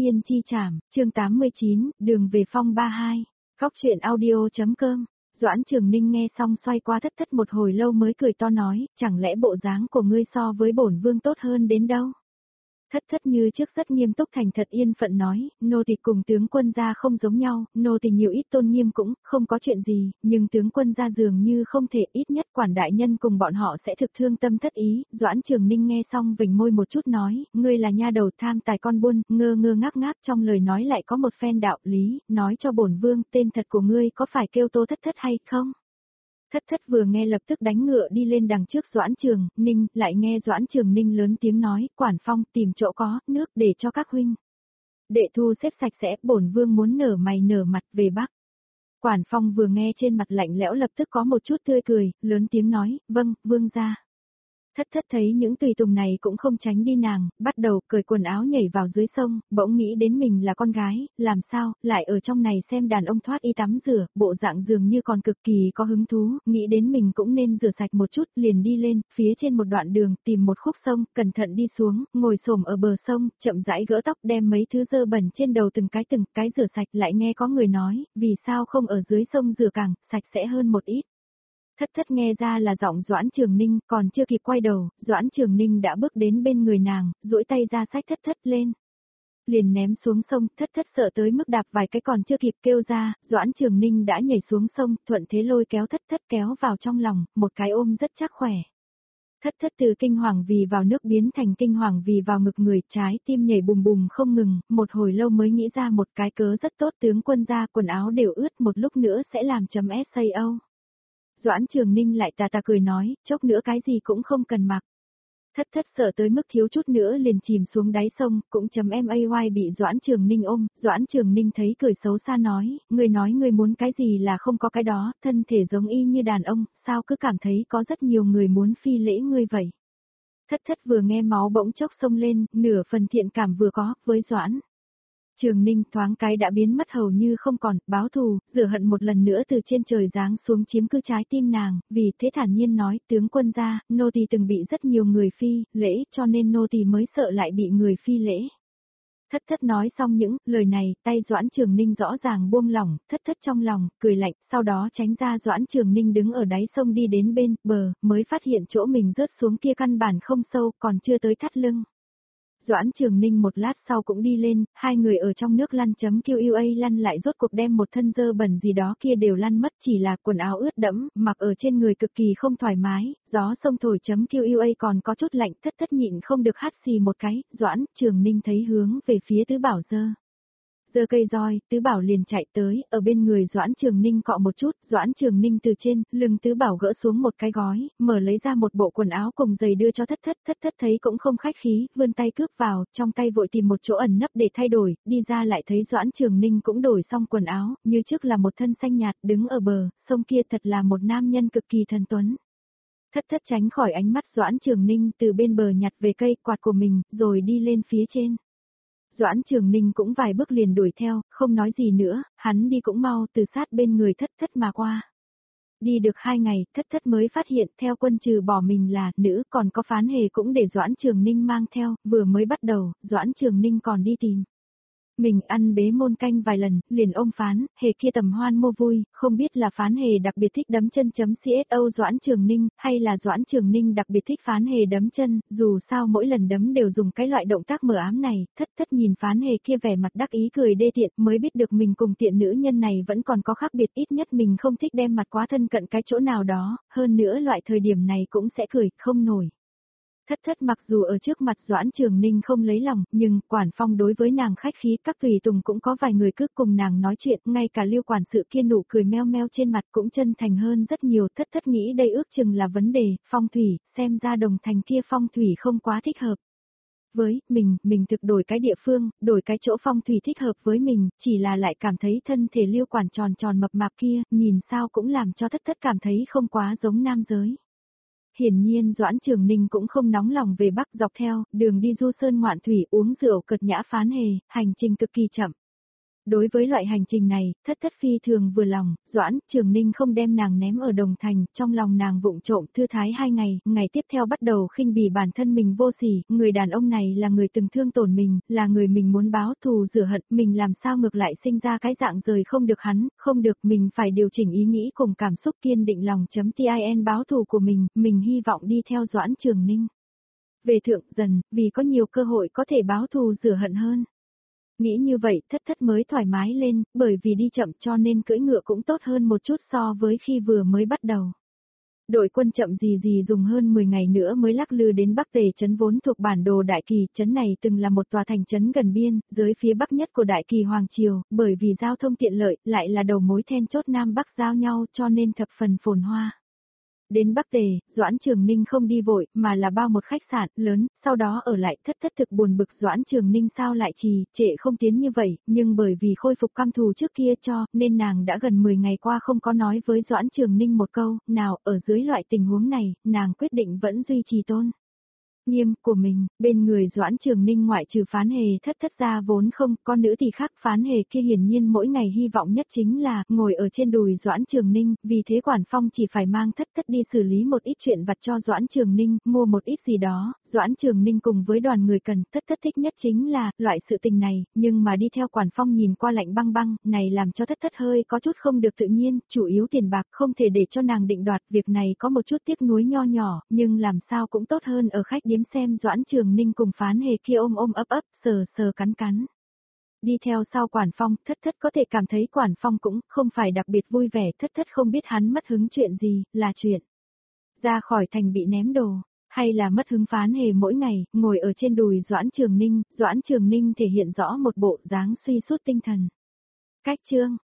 tiên chi trảm, chương 89, đường về phong 32, góc truyện audio.com. Doãn Trường Ninh nghe xong xoay qua Thất Thất một hồi lâu mới cười to nói, chẳng lẽ bộ dáng của ngươi so với bổn vương tốt hơn đến đâu? Thất Thất như trước rất nghiêm túc thành thật yên phận nói, nô tỳ cùng tướng quân gia không giống nhau, nô tỳ nhiều ít tôn nghiêm cũng không có chuyện gì, nhưng tướng quân gia dường như không thể, ít nhất quản đại nhân cùng bọn họ sẽ thực thương tâm thất ý. Doãn Trường Ninh nghe xong vểnh môi một chút nói, ngươi là nha đầu tham tài con buôn, ngơ ngơ ngác ngác trong lời nói lại có một phen đạo lý, nói cho bổn vương tên thật của ngươi có phải kêu Tô Thất Thất hay không? Thất Thất vừa nghe lập tức đánh ngựa đi lên đằng trước Doãn Trường Ninh, lại nghe Doãn Trường Ninh lớn tiếng nói, quản phong tìm chỗ có nước để cho các huynh. Đệ thu xếp sạch sẽ, bổn vương muốn nở mày nở mặt về Bắc. Quản phong vừa nghe trên mặt lạnh lẽo lập tức có một chút tươi cười, lớn tiếng nói, vâng, vương gia. Thất Thất thấy những tùy tùng này cũng không tránh đi nàng, bắt đầu cởi quần áo nhảy vào dưới sông, bỗng nghĩ đến mình là con gái, làm sao, lại ở trong này xem đàn ông thoát y tắm rửa, bộ dạng dường như còn cực kỳ có hứng thú, nghĩ đến mình cũng nên rửa sạch một chút, liền đi lên, phía trên một đoạn đường, tìm một khúc sông, cẩn thận đi xuống, ngồi xổm ở bờ sông, chậm rãi gỡ tóc đem mấy thứ dơ bẩn trên đầu từng cái rửa sạch, lại nghe có người nói, vì sao không ở dưới sông rửa càng, sạch sẽ hơn một ít. Thất Thất nghe ra là giọng Doãn Trường Ninh, còn chưa kịp quay đầu, Doãn Trường Ninh đã bước đến bên người nàng, duỗi tay ra xách Thất Thất lên. Liền ném xuống sông, Thất Thất sợ tới mức đạp vài cái còn chưa kịp kêu ra, Doãn Trường Ninh đã nhảy xuống sông, thuận thế lôi kéo Thất Thất kéo vào trong lòng, một cái ôm rất chắc khỏe. Thất Thất từ kinh hoàng vì vào nước biến thành kinh hoàng vì vào ngực người, trái tim nhảy bùm bùm không ngừng, một hồi lâu mới nghĩ ra một cái cớ rất tốt, tướng quân ra quần áo đều ướt, một lúc nữa sẽ làm chấm SAO. Doãn Trường Ninh lại tà tà cười nói, chốc nữa cái gì cũng không cần mặc. Thất Thất sợ tới mức thiếu chút nữa liền chìm xuống đáy sông, cũng MAY bị Doãn Trường Ninh ôm, Doãn Trường Ninh thấy cười xấu xa nói ngươi muốn cái gì là không có cái đó, thân thể giống y như đàn ông, sao cứ cảm thấy có rất nhiều người muốn phi lễ ngươi vậy. Thất Thất vừa nghe máu bỗng chốc sông lên, nửa phần thiện cảm vừa có, với Doãn Trường Ninh thoáng cái đã biến mất hầu như không còn, báo thù, rửa hận một lần nữa từ trên trời giáng xuống chiếm cứ trái tim nàng, vì thế thản nhiên nói, tướng quân gia, nô tỳ từng bị rất nhiều người phi lễ, cho nên nô tỳ mới sợ lại bị người phi lễ. Thất Thất nói xong những lời này, tay Doãn Trường Ninh rõ ràng buông lỏng, Thất Thất trong lòng, cười lạnh, sau đó tránh ra Doãn Trường Ninh đứng ở đáy sông đi đến bên bờ, mới phát hiện chỗ mình rớt xuống kia căn bản không sâu, còn chưa tới thắt lưng. Doãn Trường Ninh một lát sau cũng đi lên, hai người ở trong nước lăn QUA lăn lại rốt cuộc đem một thân dơ bẩn gì đó kia đều lăn mất, chỉ là quần áo ướt đẫm, mặc ở trên người cực kỳ không thoải mái, gió sông thổi QUA còn có chút lạnh, Thất Thất nhịn không được hắt xì một cái, Doãn Trường Ninh thấy hướng về phía Tứ Bảo giơ cây roi, Tứ Bảo liền chạy tới, ở bên người Doãn Trường Ninh cọ một chút, Doãn Trường Ninh từ trên lưng Tứ Bảo gỡ xuống một cái gói, mở lấy ra một bộ quần áo cùng giày đưa cho Thất Thất, Thất Thất thấy cũng không khách khí, vươn tay cướp vào, trong tay vội tìm một chỗ ẩn nấp để thay đổi, đi ra lại thấy Doãn Trường Ninh cũng đổi xong quần áo, như trước là một thân xanh nhạt, đứng ở bờ, sông kia thật là một nam nhân cực kỳ thần tuấn. Thất Thất tránh khỏi ánh mắt Doãn Trường Ninh từ bên bờ nhặt về cây quạt của mình, rồi đi lên phía trên. Doãn Trường Ninh cũng vài bước liền đuổi theo, không nói gì nữa, hắn đi cũng mau từ sát bên người Thất Thất mà qua. Đi được 2 ngày, Thất Thất mới phát hiện theo quân trừ bỏ mình là nữ còn có Phán Hề cũng để Doãn Trường Ninh mang theo, vừa mới bắt đầu, Doãn Trường Ninh còn đi tìm. Mình ăn bế môn canh vài lần, liền ôm Phán Hề kia tầm hoan mua vui, không biết là Phán Hề đặc biệt thích đấm chân CSO Doãn Trường Ninh, hay là Doãn Trường Ninh đặc biệt thích Phán Hề đấm chân, dù sao mỗi lần đấm đều dùng cái loại động tác mờ ám này, Thất Thất nhìn Phán Hề kia vẻ mặt đắc ý cười đê tiện, mới biết được mình cùng tiện nữ nhân này vẫn còn có khác biệt, ít nhất mình không thích đem mặt quá thân cận cái chỗ nào đó, hơn nữa loại thời điểm này cũng sẽ cười, không nổi. Thất Thất mặc dù ở trước mặt Doãn Trường Ninh không lấy lòng, nhưng quản phong đối với nàng khách khí, các tùy tùng cũng có vài người cứ cùng nàng nói chuyện, ngay cả Liêu quản sự kia nụ cười meo meo trên mặt cũng chân thành hơn rất nhiều. Thất Thất nghĩ đây ước chừng là vấn đề phong thủy, xem ra Đồng Thành kia phong thủy không quá thích hợp. Với mình thực đổi cái địa phương, đổi cái chỗ phong thủy thích hợp với mình, chỉ là lại cảm thấy thân thể Liêu quản tròn tròn mập mạp kia, nhìn sao cũng làm cho Thất Thất cảm thấy không quá giống nam giới. Hiển nhiên Doãn Trường Ninh cũng không nóng lòng về Bắc, dọc theo đường đi du sơn ngoạn thủy uống rượu cợt nhã Phán Hề, hành trình cực kỳ chậm. Đối với loại hành trình này, thất thất phi thường vừa lòng, Doãn Trường Ninh không đem nàng ném ở Đồng Thành, trong lòng nàng vụng trộm thư thái 2 ngày, ngày tiếp theo bắt đầu khinh bỉ bản thân mình vô sỉ, người đàn ông này là người từng thương tổn mình, là người mình muốn báo thù rửa hận, mình làm sao ngược lại sinh ra cái dạng rời không được hắn, không được, mình phải điều chỉnh ý nghĩ cùng cảm xúc kiên định lòng.tin báo thù của mình hy vọng đi theo Doãn Trường Ninh. Về thượng dần, vì có nhiều cơ hội có thể báo thù rửa hận hơn. Nghĩ như vậy thất thất mới thoải mái lên, bởi vì đi chậm cho nên cưỡi ngựa cũng tốt hơn một chút so với khi vừa mới bắt đầu. Đội quân chậm gì dùng hơn 10 ngày nữa mới lắc lư đến Bắc Tề trấn vốn thuộc bản đồ Đại Kỳ, trấn này từng là một tòa thành trấn gần biên, dưới phía bắc nhất của Đại Kỳ Hoàng Triều, bởi vì giao thông tiện lợi, lại là đầu mối then chốt Nam Bắc giao nhau cho nên thập phần phồn hoa. Đến Bắc Tề, Doãn Trường Ninh không đi vội, mà là bao một khách sạn lớn, sau đó ở lại thất thất thực buồn bực Doãn Trường Ninh sao lại trễ không tiến như vậy, nhưng bởi vì khôi phục cam thù trước kia cho, nên nàng đã gần 10 ngày qua không có nói với Doãn Trường Ninh một câu, nào, ở dưới loại tình huống này, nàng quyết định vẫn duy trì tôn nghiêm của mình, bên người Doãn Trường Ninh ngoại trừ Phán Hề thất thất ra vốn không, con nữ thì khác, Phán Hề kia hiển nhiên mỗi ngày hy vọng nhất chính là ngồi ở trên đùi Doãn Trường Ninh, vì thế Quản Phong chỉ phải mang thất thất đi xử lý một ít chuyện vặt cho Doãn Trường Ninh, mua một ít gì đó, Doãn Trường Ninh cùng với đoàn người cần, thất thất thích nhất chính là loại sự tình này, nhưng mà đi theo Quản Phong nhìn qua lạnh băng băng, này làm cho thất thất hơi có chút không được tự nhiên, chủ yếu tiền bạc không thể để cho nàng định đoạt, việc này có một chút tiếc nuối nho nhỏ, nhưng làm sao cũng tốt hơn ở khách điếm xem Doãn Trường Ninh cùng Phán Hề kia ôm ấp, sờ cắn. Đi theo sau Quản Phong, thất thất có thể cảm thấy Quản Phong cũng không phải đặc biệt vui vẻ, thất thất không biết hắn mất hứng chuyện gì, là chuyện ra khỏi thành bị ném đồ, hay là mất hứng Phán Hề mỗi ngày, ngồi ở trên đùi Doãn Trường Ninh thể hiện rõ một bộ dáng suy sút tinh thần. Cách chương